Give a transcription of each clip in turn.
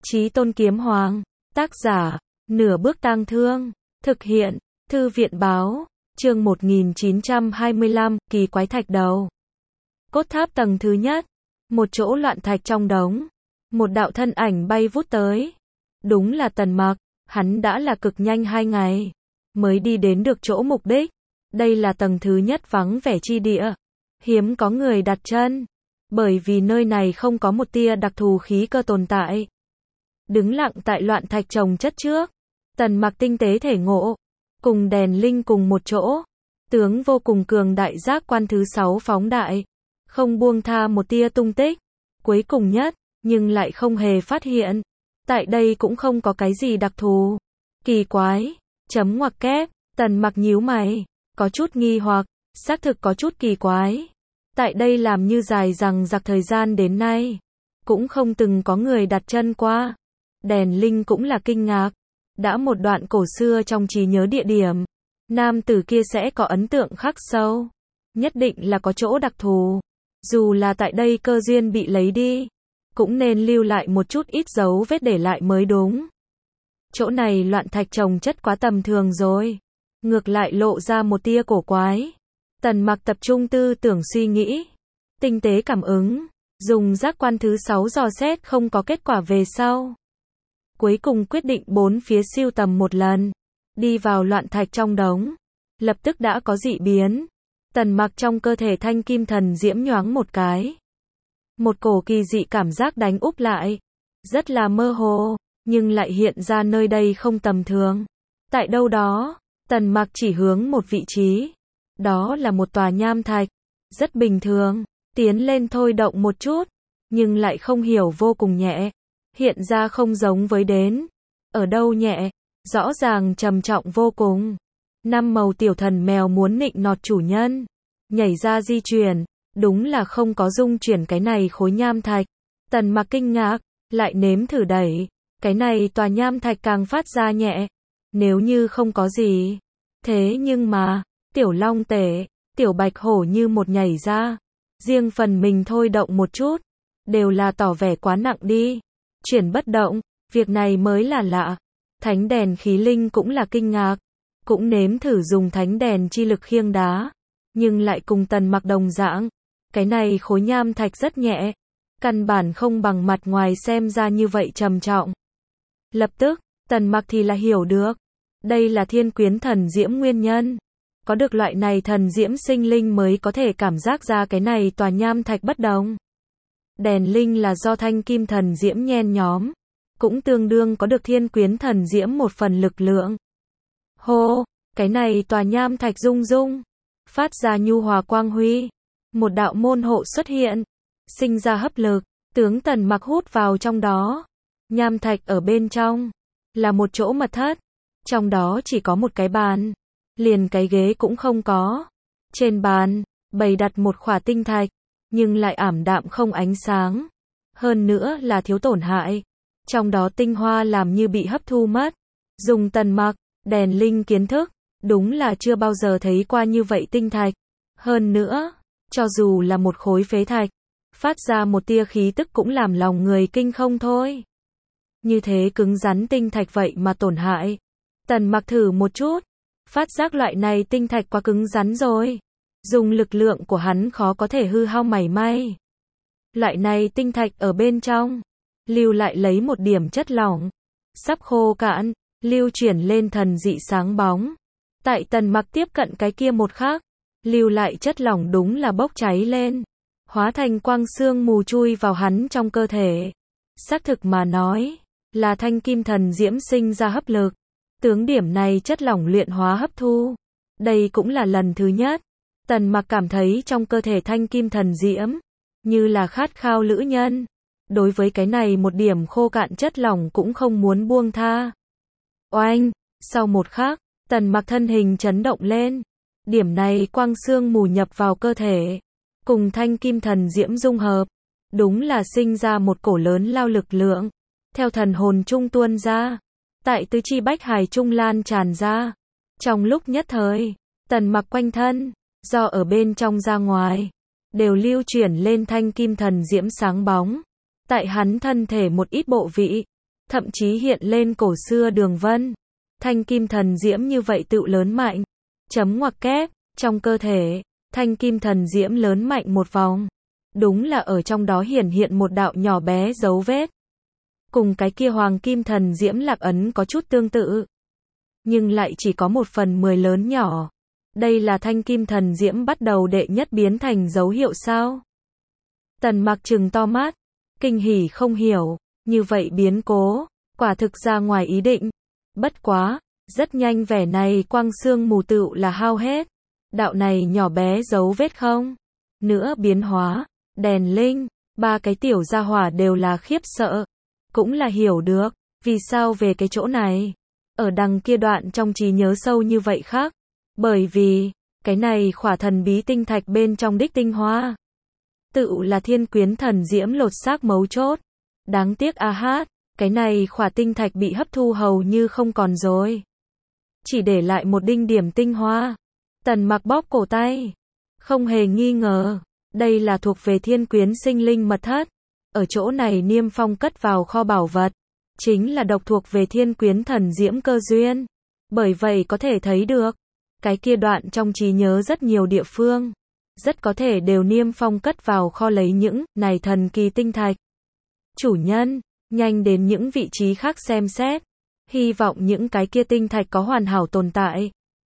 Chí Tôn Kiếm Hoàng, tác giả, Nửa Bước Tang Thương, thực hiện, Thư viện báo, chương 1925, Kỳ Quái Thạch Đầu. Cốt tháp tầng thứ nhất, một chỗ loạn thạch trong đống, một đạo thân ảnh bay vút tới. Đúng là Tần Mặc, hắn đã là cực nhanh 2 ngày, mới đi đến được chỗ mục đích. Đây là tầng thứ nhất vắng vẻ chi địa, hiếm có người đặt chân, bởi vì nơi này không có một tia đặc thù khí cơ tồn tại. Đứng lặng tại loạn thạch chồng chất trước, Tần Mặc tinh tế thể ngộ, cùng đèn linh cùng một chỗ, tướng vô cùng cường đại giác quan thứ 6 phóng đại, không buông tha một tia tung tích. Cuối cùng nhất, nhưng lại không hề phát hiện, tại đây cũng không có cái gì đặc thù, kỳ quái, chấm ngoặc kép. Tần Mặc nhíu mày, có chút nghi hoặc, xác thực có chút kỳ quái. Tại đây làm như dài dằng dặc thời gian đến nay, cũng không từng có người đặt chân qua. Đèn linh cũng là kinh ngạc, đã một đoạn cổ xưa trong trí nhớ địa điểm, nam tử kia sẽ có ấn tượng khắc sâu, nhất định là có chỗ đặc thù. Dù là tại đây cơ duyên bị lấy đi, cũng nên lưu lại một chút ít dấu vết để lại mới đúng. Chỗ này loạn thạch chồng chất quá tầm thường rồi, ngược lại lộ ra một tia cổ quái. Tần Mặc tập trung tư tưởng suy nghĩ, tinh tế cảm ứng, dùng giác quan thứ 6 dò xét không có kết quả về sau. Cuối cùng quyết định bốn phía siêu tầm một lần, đi vào loạn thạch trong đống, lập tức đã có dị biến. Tần Mặc trong cơ thể thanh kim thần diễm nhoáng một cái. Một cổ kỳ dị cảm giác đánh úp lại, rất là mơ hồ, nhưng lại hiện ra nơi đây không tầm thường. Tại đâu đó, Tần Mặc chỉ hướng một vị trí, đó là một tòa nham thạch, rất bình thường, tiến lên thôi động một chút, nhưng lại không hiểu vô cùng nhẹ, hiện ra không giống với đến. Ở đâu nhẹ, rõ ràng trầm trọng vô cùng. 5 màu tiểu thần mèo muốn nịnh nọt chủ nhân, nhảy ra di chuyển, đúng là không có dung chuyển cái này khối nham thạch. Tần Mặc kinh ngạc, lại nếm thử đẩy, cái này tòa nham thạch càng phát ra nhẹ, nếu như không có gì. Thế nhưng mà, tiểu long tể, tiểu bạch hổ như một nhảy ra, riêng phần mình thôi động một chút, đều là tỏ vẻ quá nặng đi, chuyển bất động, việc này mới là lạ. Thánh đèn khí linh cũng là kinh ngạc, cũng nếm thử dùng thánh đèn chi lực khiêng đá, nhưng lại cùng Tần Mặc đồng dạng, cái này khối nham thạch rất nhẹ, căn bản không bằng mặt ngoài xem ra như vậy trầm trọng. Lập tức, Tần Mặc thì là hiểu được, đây là thiên quyến thần diễm nguyên nhân. Có được loại này thần diễm sinh linh mới có thể cảm giác ra cái này tòa nham thạch bất đồng. Đèn linh là do thanh kim thần diễm nhen nhóm, cũng tương đương có được thiên quyến thần diễm một phần lực lượng. Hô, cái này tòa nham thạch rung rung, phát ra nhu hòa quang huy, một đạo môn hộ xuất hiện, sinh ra hấp lực, tướng Tần Mặc hút vào trong đó. Nham thạch ở bên trong, là một chỗ mật thất, trong đó chỉ có một cái bàn, liền cái ghế cũng không có. Trên bàn, bày đặt một khỏa tinh thạch, nhưng lại ảm đạm không ánh sáng, hơn nữa là thiếu tổn hại. Trong đó tinh hoa làm như bị hấp thu mất. Dùng Tần Mặc, đèn linh kiến thức, đúng là chưa bao giờ thấy qua như vậy tinh thạch. Hơn nữa, cho dù là một khối phế thạch, phát ra một tia khí tức cũng làm lòng người kinh không thôi. Như thế cứng rắn tinh thạch vậy mà tổn hại. Tần Mặc thử một chút, phát giác loại này tinh thạch quá cứng rắn rồi, dùng lực lượng của hắn khó có thể hư hao mảy may. Loại này tinh thạch ở bên trong, lưu lại lấy một điểm chất lỏng, sắp khô cạn, lưu chuyển lên thần dị sáng bóng. Tại Tần Mặc tiếp cận cái kia một khắc, lưu lại chất lỏng đúng là bốc cháy lên, hóa thành quang sương mù chui vào hắn trong cơ thể. Xác thực mà nói, là thanh kim thần diễm sinh ra hấp lực, tướng điểm này chất lỏng luyện hóa hấp thu. Đây cũng là lần thứ nhất, Tần Mặc cảm thấy trong cơ thể thanh kim thần diễm, như là khát khao lữ nhân. Đối với cái này một điểm khô cạn chất lỏng cũng không muốn buông tha. Oanh, sau một khắc, Tần Mặc thân hình chấn động lên. Điểm này quang sương mù nhập vào cơ thể, cùng thanh kim thần diễm dung hợp, đúng là sinh ra một cổ lớn lao lực lượng, theo thần hồn trung tuôn ra, tại tứ chi bách hải trung lan tràn ra. Trong lúc nhất thời, Tần Mặc quanh thân, do ở bên trong ra ngoài, đều lưu chuyển lên thanh kim thần diễm sáng bóng. Tại hắn thân thể một ít bộ vị, thậm chí hiện lên cổ xưa đường vân. Thanh kim thần diễm như vậy tự lớn mạnh. Chấm ngoặc kép, trong cơ thể, thanh kim thần diễm lớn mạnh một vòng. Đúng là ở trong đó hiển hiện một đạo nhỏ bé dấu vết. Cùng cái kia hoàng kim thần diễm lạc ấn có chút tương tự. Nhưng lại chỉ có 1/10 lớn nhỏ. Đây là thanh kim thần diễm bắt đầu đệ nhất biến thành dấu hiệu sao? Tần Mặc trừng to mắt, kinh hỉ không hiểu, như vậy biến cố, quả thực ra ngoài ý định. Bất quá, rất nhanh vẻ này quang sương mù tựu là hao hết. Đạo này nhỏ bé dấu vết không? Nữa biến hóa, đèn linh, ba cái tiểu gia hỏa đều là khiếp sợ. Cũng là hiểu được, vì sao về cái chỗ này. Ở đằng kia đoạn trong trí nhớ sâu như vậy khác. Bởi vì, cái này khỏa thần bí tinh thạch bên trong đích tinh hoa. Tự là thiên quyến thần diễm lột xác mấu chốt. Đáng tiếc a hát, cái này khỏa tinh thạch bị hấp thu hầu như không còn rồi. Chỉ để lại một đinh điểm tinh hoa. Tần Mặc bóp cổ tay. Không hề nghi ngờ, đây là thuộc về thiên quyến sinh linh mật thất. Ở chỗ này Niêm Phong cất vào kho bảo vật. Chính là độc thuộc về thiên quyến thần diễm cơ duyên. Bởi vậy có thể thấy được, cái kia đoạn trong trí nhớ rất nhiều địa phương. Rất có thể đều Niêm Phong cất vào kho lấy những này thần kỳ tinh thạch. Chủ nhân, nhanh đến những vị trí khác xem xét. Hy vọng những cái kia tinh thạch có hoàn hảo tồn tại.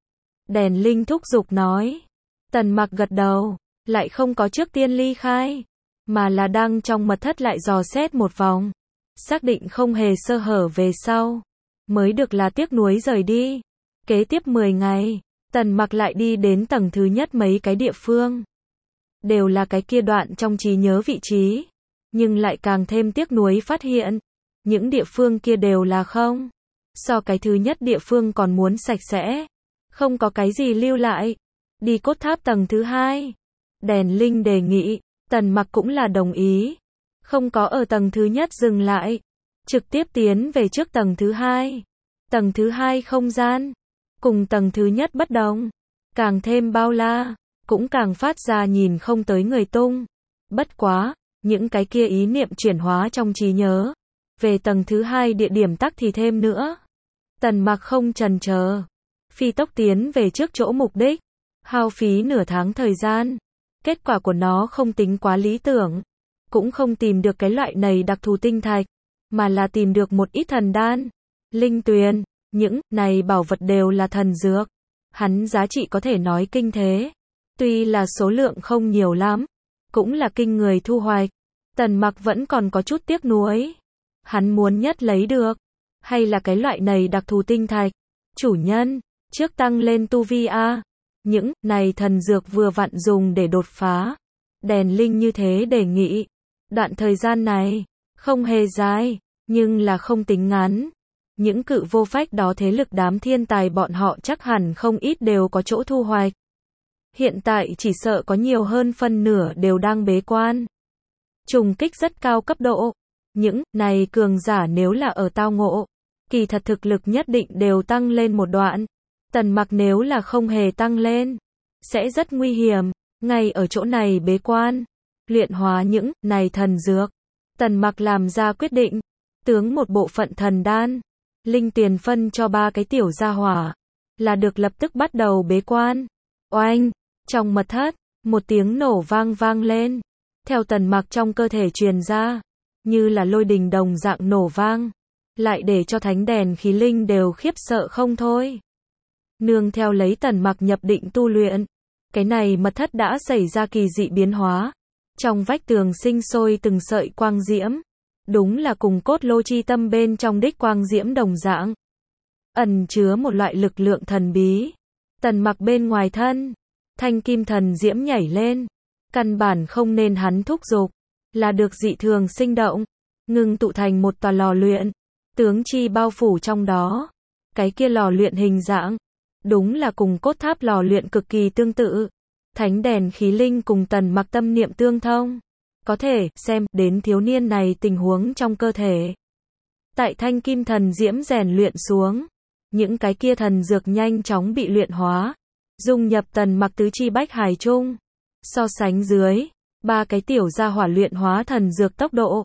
Đèn linh thúc giục nói. Tần Mặc gật đầu, lại không có trước tiên ly khai, mà là đang trong mật thất lại dò xét một vòng. Xác định không hề sơ hở về sau, mới được là tiếc nuối rời đi. Kế tiếp 10 ngày, Tần Mặc lại đi đến tầng thứ nhất mấy cái địa phương. Đều là cái kia đoạn trong trí nhớ vị trí. Nhưng lại càng thêm tiếc nuối phát hiện. Những địa phương kia đều là không. So cái thứ nhất địa phương còn muốn sạch sẽ. Không có cái gì lưu lại. Đi cốt tháp tầng thứ hai. Đèn linh đề nghị, Tần Mặc cũng là đồng ý. Không có ở tầng thứ nhất dừng lại. Trực tiếp tiến về trước tầng thứ hai. Tầng thứ hai không gian. Cùng tầng thứ nhất bất đồng. Càng thêm bao la. Cũng càng phát ra nhìn không tới người tung. Bất quá, những cái kia ý niệm chuyển hóa trong trí nhớ. Về tầng thứ hai địa điểm tắc thì thêm nữa. Tần Mặc không chần chờ. Phi tốc tiến về trước chỗ mục đích. Hao phí nửa tháng thời gian. Kết quả của nó không tính quá lý tưởng. Cũng không tìm được cái loại này đặc thù tinh thạch. Mà là tìm được một ít thần đan. Linh tuyền. Những này bảo vật đều là thần dược. Hắn giá trị có thể nói kinh thế. Tuy là số lượng không nhiều lắm. Cũng là kinh người thu hoạch. Tần Mặc vẫn còn có chút tiếc nuối. Hắn muốn nhất lấy được. Hay là cái loại này đặc thù tinh thạch. Chủ nhân, trước tăng lên tu vi a. Những này thần dược vừa vặn dùng để đột phá. Đèn linh như thế đề nghị. Đoạn thời gian này, không hề dài, nhưng là không tính ngắn. Những cự vô phách đó thế lực đám thiên tài bọn họ chắc hẳn không ít đều có chỗ thu hoạch. Hiện tại chỉ sợ có nhiều hơn phân nửa đều đang bế quan. Trùng kích rất cao cấp độ. Những này cường giả nếu là ở tao ngộ, kỳ thật thực lực nhất định đều tăng lên một đoạn. Tần Mặc nếu là không hề tăng lên, sẽ rất nguy hiểm. Ngay ở chỗ này bế quan, luyện hóa những này thần dược. Tần Mặc làm ra quyết định, tướng một bộ phận thần đan, linh tiền phân cho ba cái tiểu gia hỏa, là được lập tức bắt đầu bế quan. Oanh, trong mật thất, một tiếng nổ vang lên. Theo Tần Mặc trong cơ thể truyền ra, như là lôi đình đồng dạng nổ vang, lại để cho thánh đèn khí linh đều khiếp sợ không thôi. Nương theo lấy Tần Mặc nhập định tu luyện, cái này mật thất đã xảy ra kỳ dị biến hóa. Trong vách tường sinh sôi từng sợi quang diễm, đúng là cùng cốt lô chi tâm bên trong đích quang diễm đồng dạng, ẩn chứa một loại lực lượng thần bí. Tần Mặc bên ngoài thân, thanh kim thần diễm nhảy lên, căn bản không nên hắn thúc giục, là được dị thường sinh động, ngưng tụ thành một tòa lò luyện, tướng chi bao phủ trong đó. Cái kia lò luyện hình dạng, đúng là cùng cốt tháp lò luyện cực kỳ tương tự. Thánh đèn khí linh cùng Tần Mặc tâm niệm tương thông. Có thể xem đến thiếu niên này tình huống trong cơ thể. Tại thanh kim thần diễm rèn luyện xuống, những cái kia thần dược nhanh chóng bị luyện hóa, dung nhập Tần Mặc tứ chi bách hải chung. So sánh dưới, ba cái tiểu gia hỏa luyện hóa thần dược tốc độ,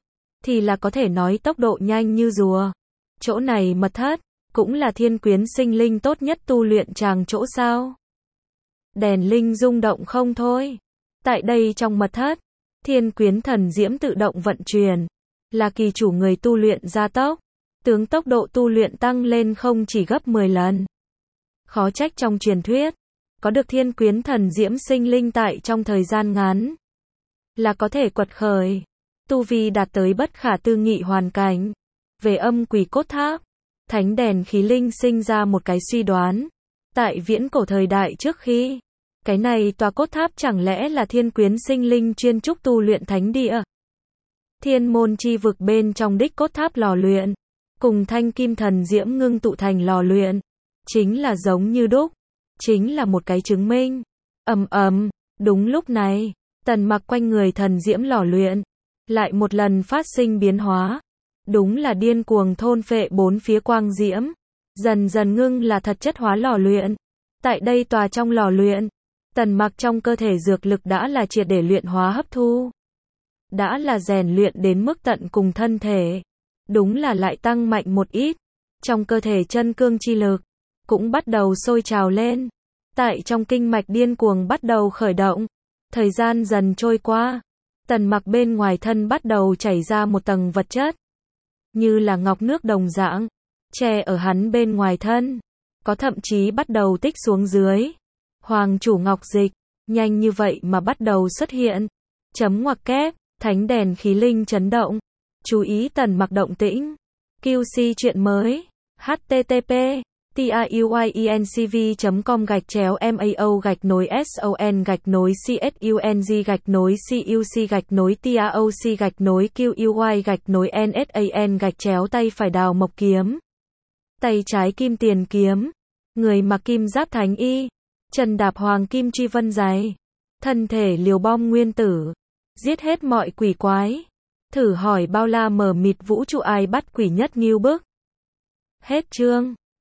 thì là có thể nói tốc độ nhanh như rùa. Chỗ này mật thất, cũng là thiên quyến sinh linh tốt nhất tu luyện tràng chỗ sao. Đèn linh rung động không thôi. Tại đây trong mật thất, thiên quyến thần diễm tự động vận chuyển, là kỳ chủ người tu luyện gia tốc, tướng tốc độ tu luyện tăng lên không chỉ gấp 10 lần. Khó trách trong truyền thuyết, có được thiên quyến thần diễm sinh linh tại trong thời gian ngắn, là có thể quật khởi, tu vi đạt tới bất khả tư nghị hoàn cảnh. Về âm quỷ cốt tháp, thánh đèn khí linh sinh ra một cái suy đoán. Tại viễn cổ thời đại trước khi, cái này tòa cốt tháp chẳng lẽ là thiên quyến sinh linh chuyên trúc tu luyện thánh địa. Thiên môn chi vực bên trong đích cốt tháp lò luyện, cùng thanh kim thần diễm ngưng tụ thành lò luyện, chính là giống như đúc, chính là một cái chứng minh. Đúng lúc này, Tần Mặc quanh người thần diễm lò luyện, lại một lần phát sinh biến hóa. Đúng là điên cuồng thôn phệ bốn phía quang diễm, dần dần ngưng là thật chất hóa lò luyện. Tại đây tòa trong lò luyện, Tần Mặc trong cơ thể dược lực đã là triệt để luyện hóa hấp thu, đã là rèn luyện đến mức tận cùng thân thể, đúng là lại tăng mạnh một ít. Trong cơ thể chân cương chi lực cũng bắt đầu sôi trào lên, tại trong kinh mạch điên cuồng bắt đầu khởi động. Thời gian dần trôi qua, Tần Mặc bên ngoài thân bắt đầu chảy ra một tầng vật chất, như là ngọc nước đồng dạng, che ở hắn bên ngoài thân, có thậm chí bắt đầu tích xuống dưới. Hoàng chủ ngọc dịch, nhanh như vậy mà bắt đầu xuất hiện. Chấm ngoặc kép, thánh đèn khí linh chấn động. Chú ý Tần Mặc động tĩnh. QC chuyện mới. http tiuy.com/MAO-CUC-TAOC-TAOC-QUY-NSAN-tay phải đào mộc kiếm, tay trái kim tiền kiếm, người mặc kim giáp thánh y, chân đạp hoàng kim truy vân giày, thân thể liều bom nguyên tử, giết hết mọi quỷ quái. Thử hỏi bao la mờ mịt vũ trụ ai bắt quỷ nhất Ngưu Bức. Hết chương.